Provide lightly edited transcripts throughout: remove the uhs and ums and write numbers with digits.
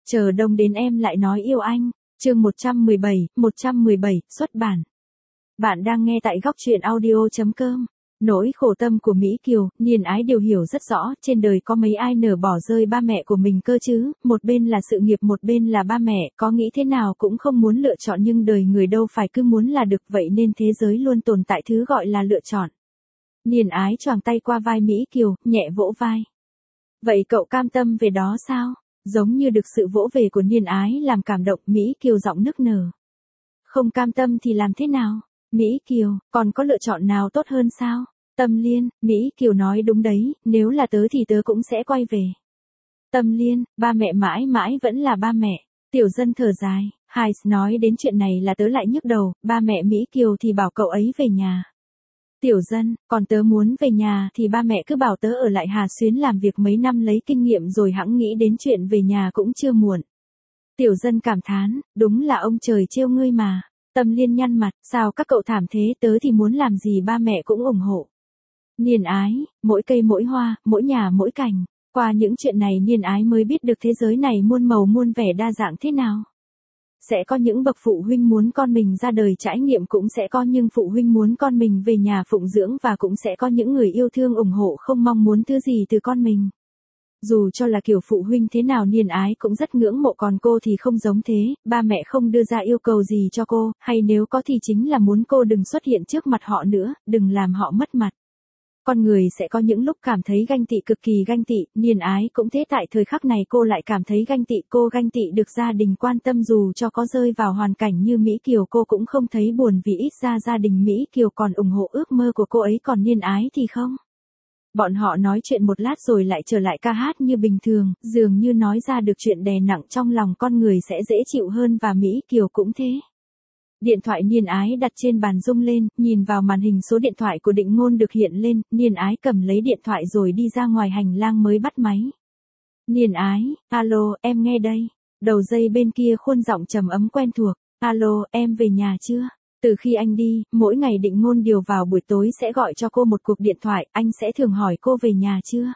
Chờ đông đến em lại nói yêu anh. Chương 117, xuất bản. Bạn đang nghe tại góc truyện audio.com. Nỗi khổ tâm của Mỹ Kiều, Niên Ái đều hiểu rất rõ, trên đời có mấy ai nỡ bỏ rơi ba mẹ của mình cơ chứ, một bên là sự nghiệp một bên là ba mẹ, có nghĩ thế nào cũng không muốn lựa chọn nhưng đời người đâu phải cứ muốn là được vậy nên thế giới luôn tồn tại thứ gọi là lựa chọn. Niên Ái choàng tay qua vai Mỹ Kiều, nhẹ vỗ vai. Vậy cậu cam tâm về đó sao? Giống như được sự vỗ về của Niên Ái làm cảm động, Mỹ Kiều giọng nức nở. Không cam tâm thì làm thế nào? Mỹ Kiều, còn có lựa chọn nào tốt hơn sao? Tâm Liên, Mỹ Kiều nói đúng đấy, nếu là tớ thì tớ cũng sẽ quay về. Tâm Liên, ba mẹ mãi mãi vẫn là ba mẹ. Tiểu Dân thở dài, Hải nói đến chuyện này là tớ lại nhức đầu, ba mẹ Mỹ Kiều thì bảo cậu ấy về nhà. Tiểu Dân, còn tớ muốn về nhà thì ba mẹ cứ bảo tớ ở lại Hà Xuyến làm việc mấy năm lấy kinh nghiệm rồi hẵng nghĩ đến chuyện về nhà cũng chưa muộn. Tiểu Dân cảm thán, đúng là ông trời trêu ngươi mà. Tâm Liên nhăn mặt, sao các cậu thảm thế, tớ thì muốn làm gì ba mẹ cũng ủng hộ. Niên Ái, mỗi cây mỗi hoa, mỗi nhà mỗi cảnh. Qua những chuyện này Niên Ái mới biết được thế giới này muôn màu muôn vẻ đa dạng thế nào. Sẽ có những bậc phụ huynh muốn con mình ra đời trải nghiệm, cũng sẽ có những phụ huynh muốn con mình về nhà phụng dưỡng, và cũng sẽ có những người yêu thương ủng hộ không mong muốn thứ gì từ con mình. Dù cho là kiểu phụ huynh thế nào Niên Ái cũng rất ngưỡng mộ, còn cô thì không giống thế, ba mẹ không đưa ra yêu cầu gì cho cô, hay nếu có thì chính là muốn cô đừng xuất hiện trước mặt họ nữa, đừng làm họ mất mặt. Con người sẽ có những lúc cảm thấy ganh tị, cực kỳ ganh tị, Niên Ái cũng thế, tại thời khắc này cô lại cảm thấy ganh tị, cô ganh tị được gia đình quan tâm, dù cho có rơi vào hoàn cảnh như Mỹ Kiều cô cũng không thấy buồn vì ít ra gia đình Mỹ Kiều còn ủng hộ ước mơ của cô ấy, còn Niên Ái thì không. Bọn họ nói chuyện một lát rồi lại trở lại ca hát như bình thường, dường như nói ra được chuyện đè nặng trong lòng con người sẽ dễ chịu hơn, và Mỹ Kiều cũng thế. Điện thoại Niên Ái đặt trên bàn rung lên, nhìn vào màn hình số điện thoại của Định Ngôn được hiện lên, Niên Ái cầm lấy điện thoại rồi đi ra ngoài hành lang mới bắt máy. Niên Ái, alo, em nghe đây. Đầu dây bên kia khuôn giọng trầm ấm quen thuộc, alo, em về nhà chưa? Từ khi anh đi, mỗi ngày Định Ngôn điều vào buổi tối sẽ gọi cho cô một cuộc điện thoại, anh sẽ thường hỏi cô về nhà chưa?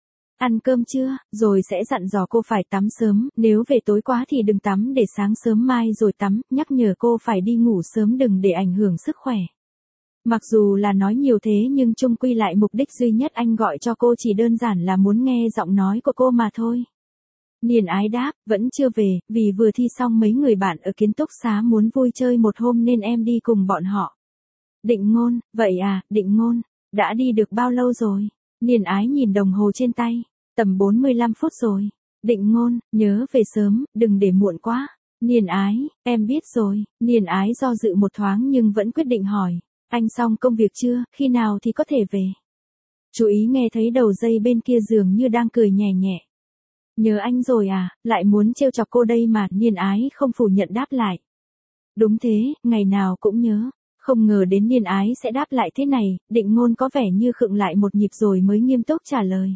Ăn cơm chưa, rồi sẽ dặn dò cô phải tắm sớm, nếu về tối quá thì đừng tắm, để sáng sớm mai rồi tắm, nhắc nhở cô phải đi ngủ sớm, đừng để ảnh hưởng sức khỏe. Mặc dù là nói nhiều thế nhưng chung quy lại mục đích duy nhất anh gọi cho cô chỉ đơn giản là muốn nghe giọng nói của cô mà thôi. Niên Ái đáp, vẫn chưa về, vì vừa thi xong mấy người bạn ở ký túc xá muốn vui chơi một hôm nên em đi cùng bọn họ. Định Ngôn, vậy à, Định Ngôn, đã đi được bao lâu rồi? Niên Ái nhìn đồng hồ trên tay, tầm 45 phút rồi. Định Ngôn, nhớ về sớm, đừng để muộn quá. Niên Ái, em biết rồi. Niên Ái do dự một thoáng nhưng vẫn quyết định hỏi, anh xong công việc chưa, khi nào thì có thể về? Chú ý nghe thấy đầu dây bên kia dường như đang cười nhẹ nhẹ. Nhớ anh rồi à, lại muốn trêu chọc cô đây mà. Niên Ái không phủ nhận đáp lại. Đúng thế, ngày nào cũng nhớ. Không ngờ đến Niên Ái sẽ đáp lại thế này, Định Ngôn có vẻ như khựng lại một nhịp rồi mới nghiêm túc trả lời.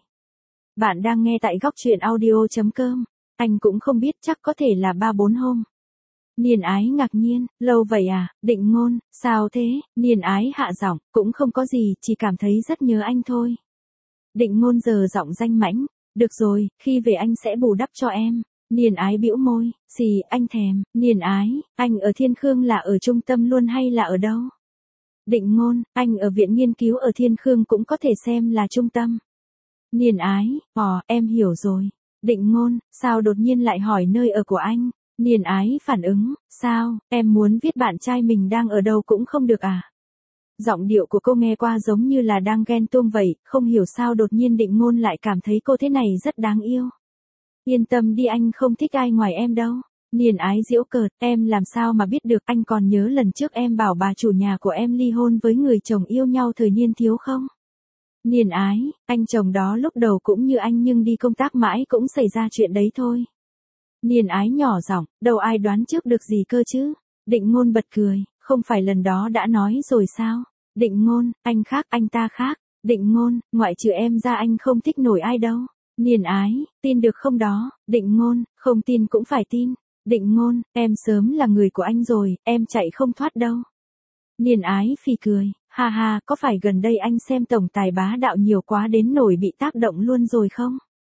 Bạn đang nghe tại góc truyện audio.com, anh cũng không biết, chắc có thể là 3-4 hôm. Niên Ái ngạc nhiên, lâu vậy à, Định Ngôn, sao thế? Niên Ái hạ giọng, cũng không có gì, chỉ cảm thấy rất nhớ anh thôi. Định Ngôn giờ giọng danh mãnh, được rồi, khi về anh sẽ bù đắp cho em. Niên Ái bĩu môi, xì, anh thèm. Niên Ái, anh ở Thiên Khương là ở trung tâm luôn hay là ở đâu? Định Ngôn, anh ở viện nghiên cứu ở Thiên Khương cũng có thể xem là trung tâm. Niên Ái, em hiểu rồi. Định Ngôn, sao đột nhiên lại hỏi nơi ở của anh? Niên Ái phản ứng, sao, em muốn viết bạn trai mình đang ở đâu cũng không được à? Giọng điệu của cô nghe qua giống như là đang ghen tuông vậy, không hiểu sao đột nhiên Định Ngôn lại cảm thấy cô thế này rất đáng yêu. Yên tâm đi, anh không thích ai ngoài em đâu. Niên Ái giễu cợt, em làm sao mà biết được, anh còn nhớ lần trước em bảo bà chủ nhà của em ly hôn với người chồng yêu nhau thời niên thiếu không? Niên Ái, anh chồng đó lúc đầu cũng như anh nhưng đi công tác mãi cũng xảy ra chuyện đấy thôi. Niên Ái nhỏ giọng, đâu ai đoán trước được gì cơ chứ? Định Ngôn bật cười, không phải lần đó đã nói rồi sao? Định Ngôn, anh khác, anh ta khác. Định Ngôn, ngoại trừ em ra anh không thích nổi ai đâu. Niên Ái, tin được không đó? Định Ngôn, không tin cũng phải tin. Định Ngôn, em sớm là người của anh rồi, em chạy không thoát đâu. Niên Ái phì cười, ha ha, có phải gần đây anh xem tổng tài bá đạo nhiều quá đến nổi bị tác động luôn rồi không?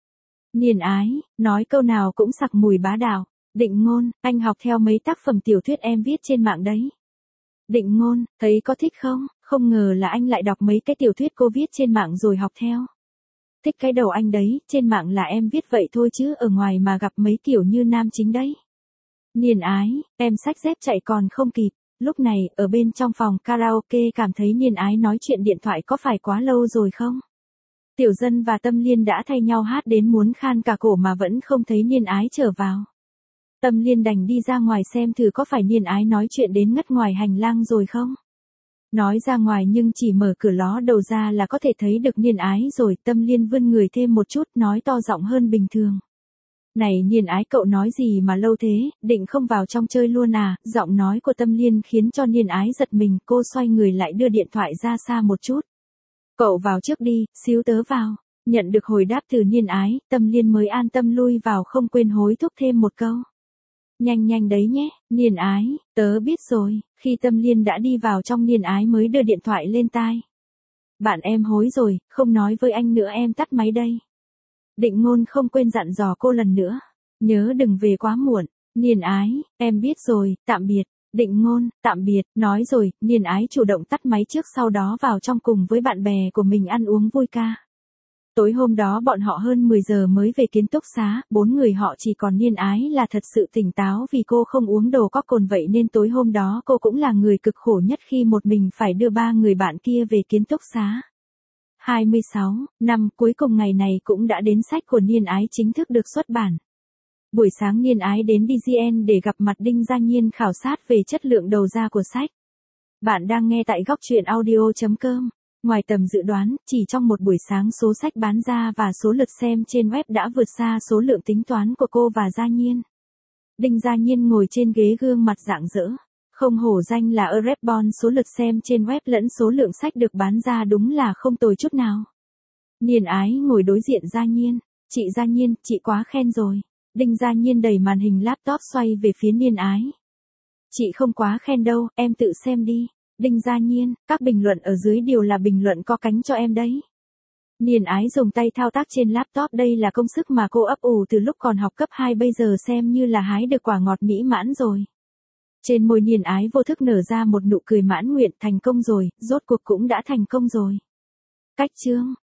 Niên ái, nói câu nào cũng sặc mùi bá đạo. Định Ngôn, anh học theo mấy tác phẩm tiểu thuyết em viết trên mạng đấy. Định Ngôn, thấy có thích không? Không ngờ là anh lại đọc mấy cái tiểu thuyết cô viết trên mạng rồi học theo. Thích cái đầu anh đấy, trên mạng là em viết vậy thôi chứ ở ngoài mà gặp mấy kiểu như nam chính đấy. Niên ái, em xách dép chạy còn không kịp. Lúc này, ở bên trong phòng karaoke cảm thấy Niên ái nói chuyện điện thoại có phải quá lâu rồi không? Tiểu Dân và Tâm Liên đã thay nhau hát đến muốn khan cả cổ mà vẫn không thấy Niên ái trở vào. Tâm Liên đành đi ra ngoài xem thử có phải Niên ái nói chuyện đến ngất ngoài hành lang rồi không? Nói ra ngoài nhưng chỉ mở cửa ló đầu ra là có thể thấy được Niên ái rồi. Tâm Liên vươn người thêm một chút nói to giọng hơn bình thường. Này Niên ái, cậu nói gì mà lâu thế, định không vào trong chơi luôn à? Giọng nói của Tâm Liên khiến cho Niên ái giật mình, cô xoay người lại đưa điện thoại ra xa một chút. Cậu vào trước đi, xíu tớ vào. Nhận được hồi đáp từ Niên ái, Tâm Liên mới an tâm lui vào không quên hối thúc thêm một câu. Nhanh nhanh đấy nhé, Niên ái, tớ biết rồi. Khi Tâm Liên đã đi vào trong, Niên ái mới đưa điện thoại lên tai. Bạn em hối rồi, không nói với anh nữa, em tắt máy đây. Định Ngôn không quên dặn dò cô lần nữa. Nhớ đừng về quá muộn. Niên ái, em biết rồi, tạm biệt. Định Ngôn, tạm biệt, nói rồi, Niên ái chủ động tắt máy trước, sau đó vào trong cùng với bạn bè của mình ăn uống vui ca. Tối hôm đó bọn họ hơn 10 giờ mới về ký túc xá, 4 người họ chỉ còn Niên ái là thật sự tỉnh táo vì cô không uống đồ có cồn, vậy nên tối hôm đó cô cũng là người cực khổ nhất khi một mình phải đưa 3 người bạn kia về ký túc xá. 26 năm cuối cùng ngày này cũng đã đến, sách của Niên ái chính thức được xuất bản. Buổi sáng Niên ái đến DGN để gặp mặt Đinh Gia Nhiên khảo sát về chất lượng đầu ra của sách. Bạn đang nghe tại góc truyện audio.com. Ngoài tầm dự đoán, chỉ trong một buổi sáng số sách bán ra và số lượt xem trên web đã vượt xa số lượng tính toán của cô và Gia Nhiên. Đinh Gia Nhiên ngồi trên ghế, gương mặt rạng rỡ. Không hổ danh là Erebon, số lượt xem trên web lẫn số lượng sách được bán ra đúng là không tồi chút nào. Niên ái ngồi đối diện Gia Nhiên. Chị Gia Nhiên, chị quá khen rồi. Đinh Gia Nhiên đẩy màn hình laptop xoay về phía Niên ái. Chị không quá khen đâu, em tự xem đi. Đinh Gia Nhiên, các bình luận ở dưới đều là bình luận có cánh cho em đấy. Niên ái dùng tay thao tác trên laptop, đây là công sức mà cô ấp ủ từ lúc còn học cấp 2, bây giờ xem như là hái được quả ngọt mỹ mãn rồi. Trên môi Niên ái vô thức nở ra một nụ cười mãn nguyện, thành công rồi, rốt cuộc cũng đã thành công rồi. Cách chương